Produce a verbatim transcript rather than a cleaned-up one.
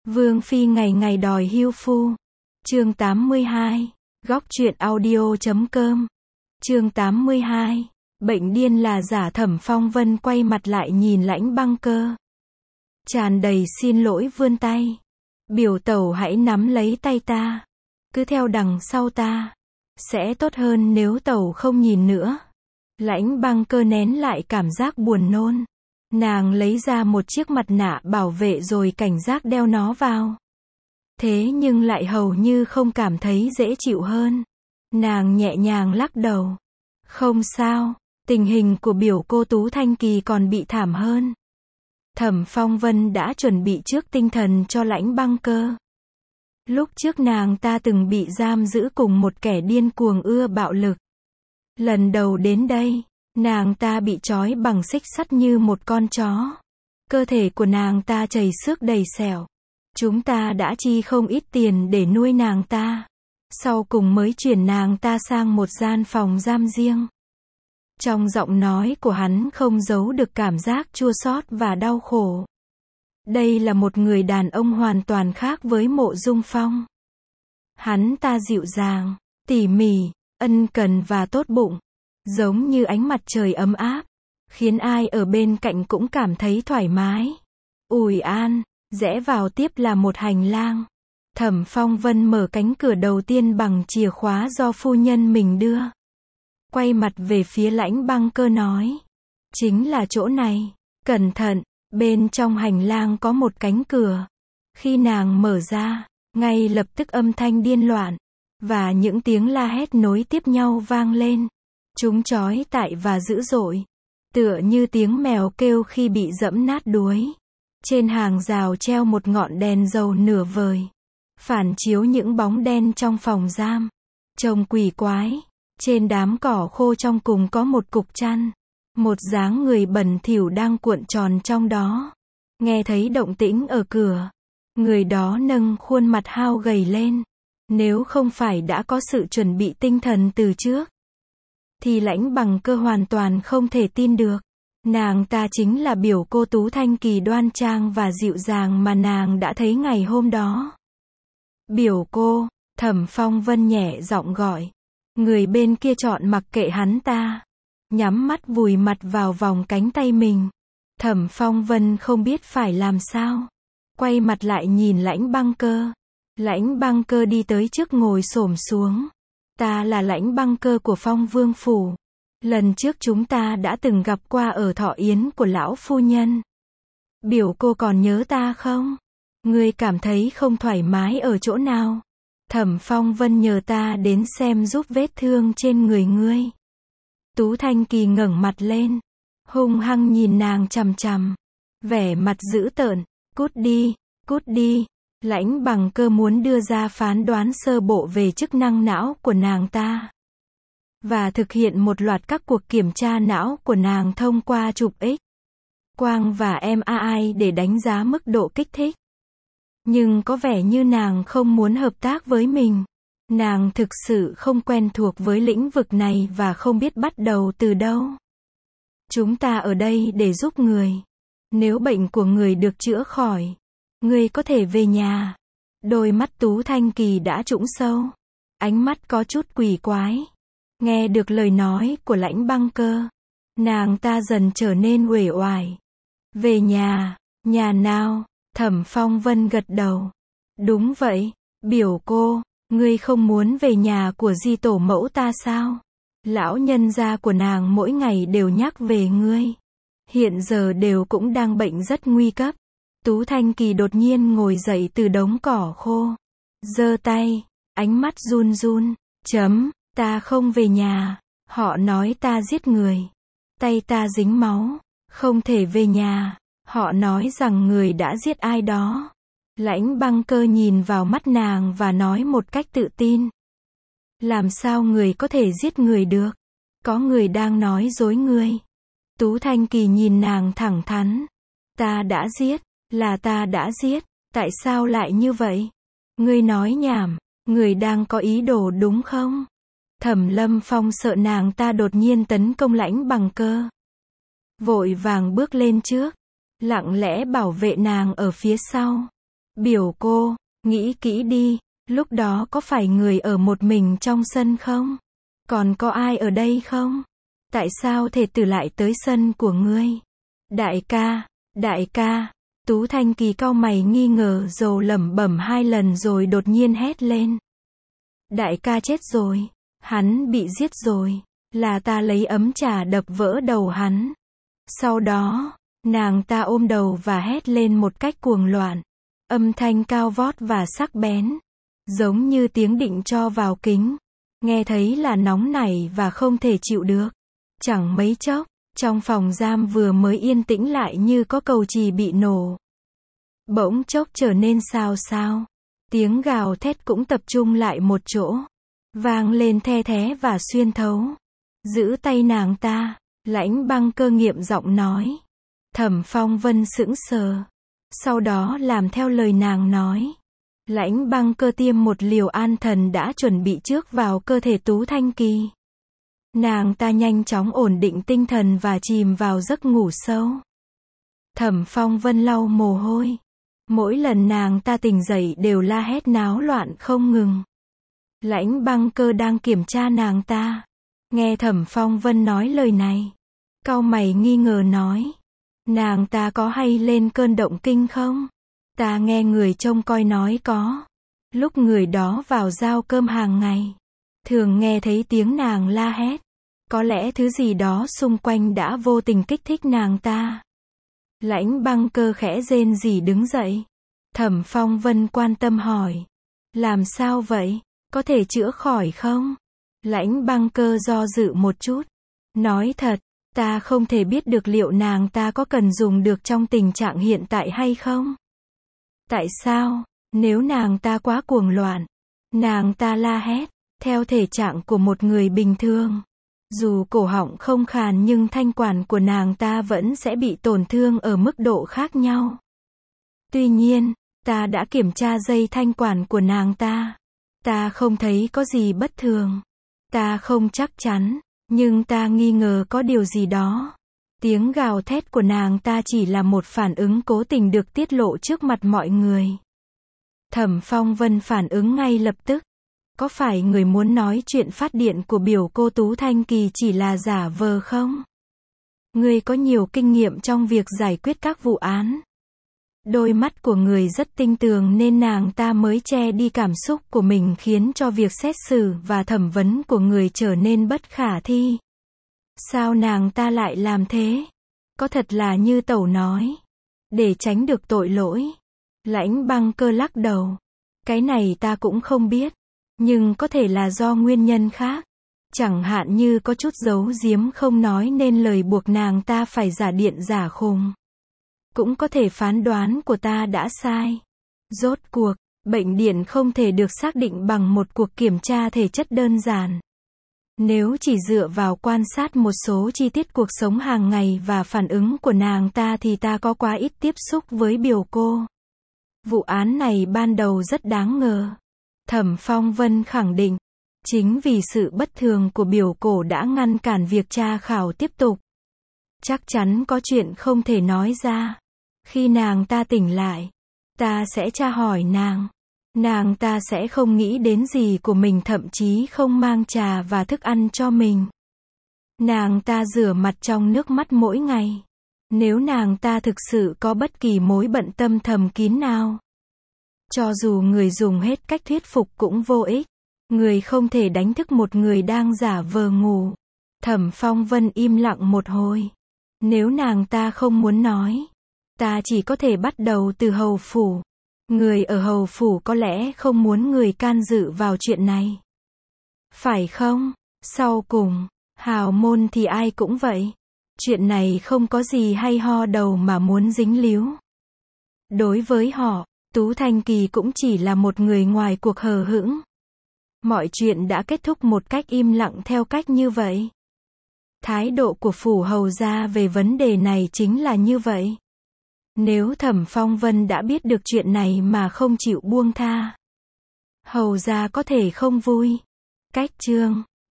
Vương phi ngày ngày đòi hưu phu. Chương tám mươi hai. Góc truyện audio chấm com. Chương tám mươi hai. Bệnh điên là giả. Thẩm Phong Vân quay mặt lại nhìn Lãnh Băng Cơ. Tràn đầy xin lỗi vươn tay. Biểu tẩu hãy nắm lấy tay ta. Cứ theo đằng sau ta. Sẽ tốt hơn nếu tẩu không nhìn nữa. Lãnh Băng Cơ nén lại cảm giác buồn nôn. Nàng lấy ra một chiếc mặt nạ bảo vệ rồi cảnh giác đeo nó vào. Thế nhưng lại hầu như không cảm thấy dễ chịu hơn. Nàng nhẹ nhàng lắc đầu. Không sao, tình hình của biểu cô Tú Thanh Kỳ còn bị thảm hơn. Thẩm Phong Vân đã chuẩn bị trước tinh thần cho Lãnh Băng Cơ. Lúc trước nàng ta từng bị giam giữ cùng một kẻ điên cuồng ưa bạo lực. Lần đầu đến đây, nàng ta bị trói bằng xích sắt như một con chó. Cơ thể của nàng ta chảy xước đầy sẹo. Chúng ta đã chi không ít tiền để nuôi nàng ta. Sau cùng mới chuyển nàng ta sang một gian phòng giam riêng. Trong giọng nói của hắn không giấu được cảm giác chua xót và đau khổ. Đây là một người đàn ông hoàn toàn khác với Mộ Dung Phong. Hắn ta dịu dàng, tỉ mỉ, ân cần và tốt bụng. Giống như ánh mặt trời ấm áp. Khiến ai ở bên cạnh cũng cảm thấy thoải mái. Ủi an, rẽ vào tiếp là một hành lang. Thẩm Phong Vân mở cánh cửa đầu tiên bằng chìa khóa do phu nhân mình đưa. Quay mặt về phía Lãnh Băng Cơ nói. Chính là chỗ này. Cẩn thận, bên trong hành lang có một cánh cửa. Khi nàng mở ra, ngay lập tức âm thanh điên loạn. Và những tiếng la hét nối tiếp nhau vang lên. Chúng chói tai và dữ dội. Tựa như tiếng mèo kêu khi bị dẫm nát đuối. Trên hàng rào treo một ngọn đèn dầu nửa vời. Phản chiếu những bóng đen trong phòng giam. Trông quỷ quái. Trên đám cỏ khô trong cùng có một cục chăn. Một dáng người bẩn thỉu đang cuộn tròn trong đó. Nghe thấy động tĩnh ở cửa. Người đó nâng khuôn mặt hao gầy lên. Nếu không phải đã có sự chuẩn bị tinh thần từ trước, thì Lãnh Băng Cơ hoàn toàn không thể tin được. Nàng ta chính là biểu cô Tú Thanh Kỳ đoan trang và dịu dàng mà nàng đã thấy ngày hôm đó. Biểu cô, Thẩm Phong Vân nhẹ giọng gọi. Người bên kia chọn mặc kệ hắn ta. Nhắm mắt vùi mặt vào vòng cánh tay mình. Thẩm Phong Vân không biết phải làm sao. Quay mặt lại nhìn Lãnh Băng Cơ. Lãnh Băng Cơ đi tới trước ngồi xổm xuống. Ta là Lãnh Băng Cơ của Phong Vương Phủ. Lần trước chúng ta đã từng gặp qua ở thọ yến của lão phu nhân. Biểu cô còn nhớ ta không? Ngươi cảm thấy không thoải mái ở chỗ nào? Thẩm Phong Vân nhờ ta đến xem giúp vết thương trên người ngươi. Tú Thanh Kỳ ngẩng mặt lên. Hung hăng nhìn nàng chằm chằm. Vẻ mặt dữ tợn. Cút đi, cút đi. Lãnh Băng Cơ muốn đưa ra phán đoán sơ bộ về chức năng não của nàng ta. Và thực hiện một loạt các cuộc kiểm tra não của nàng thông qua chụp X quang và em a i để đánh giá mức độ kích thích. Nhưng có vẻ như nàng không muốn hợp tác với mình. Nàng thực sự không quen thuộc với lĩnh vực này và không biết bắt đầu từ đâu. Chúng ta ở đây để giúp người. Nếu bệnh của người được chữa khỏi, ngươi có thể về nhà. Đôi mắt Tú Thanh Kỳ đã trũng sâu. Ánh mắt có chút quỷ quái. Nghe được lời nói của Lãnh Băng Cơ, nàng ta dần trở nên uể oải. Về nhà, nhà nào? Thẩm Phong Vân gật đầu. Đúng vậy, biểu cô, ngươi không muốn về nhà của di tổ mẫu ta sao? Lão nhân gia của nàng mỗi ngày đều nhắc về ngươi. Hiện giờ đều cũng đang bệnh rất nguy cấp. Tú Thanh Kỳ đột nhiên ngồi dậy từ đống cỏ khô. Giơ tay, ánh mắt run run. Chấm, ta không về nhà. Họ nói ta giết người. Tay ta dính máu. Không thể về nhà. Họ nói rằng người đã giết ai đó. Lãnh Băng Cơ nhìn vào mắt nàng và nói một cách tự tin. Làm sao người có thể giết người được? Có người đang nói dối ngươi. Tú Thanh Kỳ nhìn nàng thẳng thắn. Ta đã giết. Là ta đã giết. Tại sao lại như vậy? Ngươi nói nhảm. Người đang có ý đồ đúng không? Thẩm Lâm Phong sợ nàng ta đột nhiên tấn công Lãnh Băng Cơ. Vội vàng bước lên trước. Lặng lẽ bảo vệ nàng ở phía sau. Biểu cô, nghĩ kỹ đi, lúc đó có phải người ở một mình trong sân không? Còn có ai ở đây không? Tại sao thể tử lại tới sân của ngươi? Đại ca, đại ca, Tú Thanh Kỳ cau mày nghi ngờ rồi lẩm bẩm hai lần rồi đột nhiên hét lên. Đại ca chết rồi, hắn bị giết rồi, là ta lấy ấm trà đập vỡ đầu hắn. Sau đó, nàng ta ôm đầu và hét lên một cách cuồng loạn, âm thanh cao vót và sắc bén, giống như tiếng định cho vào kính, nghe thấy là nóng nảy và không thể chịu được. Chẳng mấy chốc, trong phòng giam vừa mới yên tĩnh lại như có cầu chì bị nổ. Bỗng chốc trở nên xào xao, tiếng gào thét cũng tập trung lại một chỗ, vang lên the thé và xuyên thấu. Giữ tay nàng ta, Lãnh Băng Cơ nghiệm giọng nói. Thẩm Phong Vân sững sờ, sau đó làm theo lời nàng nói. Lãnh Băng Cơ tiêm một liều an thần đã chuẩn bị trước vào cơ thể Tú Thanh Kỳ. Nàng ta nhanh chóng ổn định tinh thần và chìm vào giấc ngủ sâu. Thẩm Phong Vân lau mồ hôi. Mỗi lần nàng ta tỉnh dậy đều la hét náo loạn không ngừng. Lãnh Băng Cơ đang kiểm tra nàng ta. Nghe Thẩm Phong Vân nói lời này, cau mày nghi ngờ nói. Nàng ta có hay lên cơn động kinh không? Ta nghe người trông coi nói có. Lúc người đó vào giao cơm hàng ngày, thường nghe thấy tiếng nàng la hét. Có lẽ thứ gì đó xung quanh đã vô tình kích thích nàng ta. Lãnh Băng Cơ khẽ rên rỉ đứng dậy. Thẩm Phong Vân quan tâm hỏi. Làm sao vậy? Có thể chữa khỏi không? Lãnh Băng Cơ do dự một chút. Nói thật, ta không thể biết được liệu nàng ta có cần dùng được trong tình trạng hiện tại hay không. Tại sao? Nếu nàng ta quá cuồng loạn, nàng ta la hét, theo thể trạng của một người bình thường. Dù cổ họng không khàn nhưng thanh quản của nàng ta vẫn sẽ bị tổn thương ở mức độ khác nhau. Tuy nhiên, ta đã kiểm tra dây thanh quản của nàng ta. Ta không thấy có gì bất thường. Ta không chắc chắn, nhưng ta nghi ngờ có điều gì đó. Tiếng gào thét của nàng ta chỉ là một phản ứng cố tình được tiết lộ trước mặt mọi người. Thẩm Phong Vân phản ứng ngay lập tức. Có phải người muốn nói chuyện phát điện của biểu cô Tú Thanh Kỳ chỉ là giả vờ không? Người có nhiều kinh nghiệm trong việc giải quyết các vụ án. Đôi mắt của người rất tinh tường nên nàng ta mới che đi cảm xúc của mình khiến cho việc xét xử và thẩm vấn của người trở nên bất khả thi. Sao nàng ta lại làm thế? Có thật là như tẩu nói. Để tránh được tội lỗi. Lãnh Băng Cơ lắc đầu. Cái này ta cũng không biết. Nhưng có thể là do nguyên nhân khác. Chẳng hạn như có chút giấu giếm không nói nên lời buộc nàng ta phải giả điện giả khùng. Cũng có thể phán đoán của ta đã sai. Rốt cuộc, bệnh điện không thể được xác định bằng một cuộc kiểm tra thể chất đơn giản. Nếu chỉ dựa vào quan sát một số chi tiết cuộc sống hàng ngày và phản ứng của nàng ta thì ta có quá ít tiếp xúc với biểu cô. Vụ án này ban đầu rất đáng ngờ. Thẩm Phong Vân khẳng định, chính vì sự bất thường của biểu cổ đã ngăn cản việc tra khảo tiếp tục. Chắc chắn có chuyện không thể nói ra. Khi nàng ta tỉnh lại, ta sẽ tra hỏi nàng. Nàng ta sẽ không nghĩ đến gì của mình, thậm chí không mang trà và thức ăn cho mình. Nàng ta rửa mặt trong nước mắt mỗi ngày. Nếu nàng ta thực sự có bất kỳ mối bận tâm thầm kín nào, cho dù người dùng hết cách thuyết phục cũng vô ích. Người không thể đánh thức một người đang giả vờ ngủ. Thẩm Phong Vân im lặng một hồi. Nếu nàng ta không muốn nói, ta chỉ có thể bắt đầu từ hầu phủ. Người ở hầu phủ có lẽ không muốn người can dự vào chuyện này. Phải không? Sau cùng, hào môn thì ai cũng vậy. Chuyện này không có gì hay ho đầu mà muốn dính líu. Đối với họ, Tú Thanh Kỳ cũng chỉ là một người ngoài cuộc hờ hững. Mọi chuyện đã kết thúc một cách im lặng theo cách như vậy. Thái độ của phủ hầu gia về vấn đề này chính là như vậy. Nếu Thẩm Phong Vân đã biết được chuyện này mà không chịu buông tha, hầu gia có thể không vui. Cách chương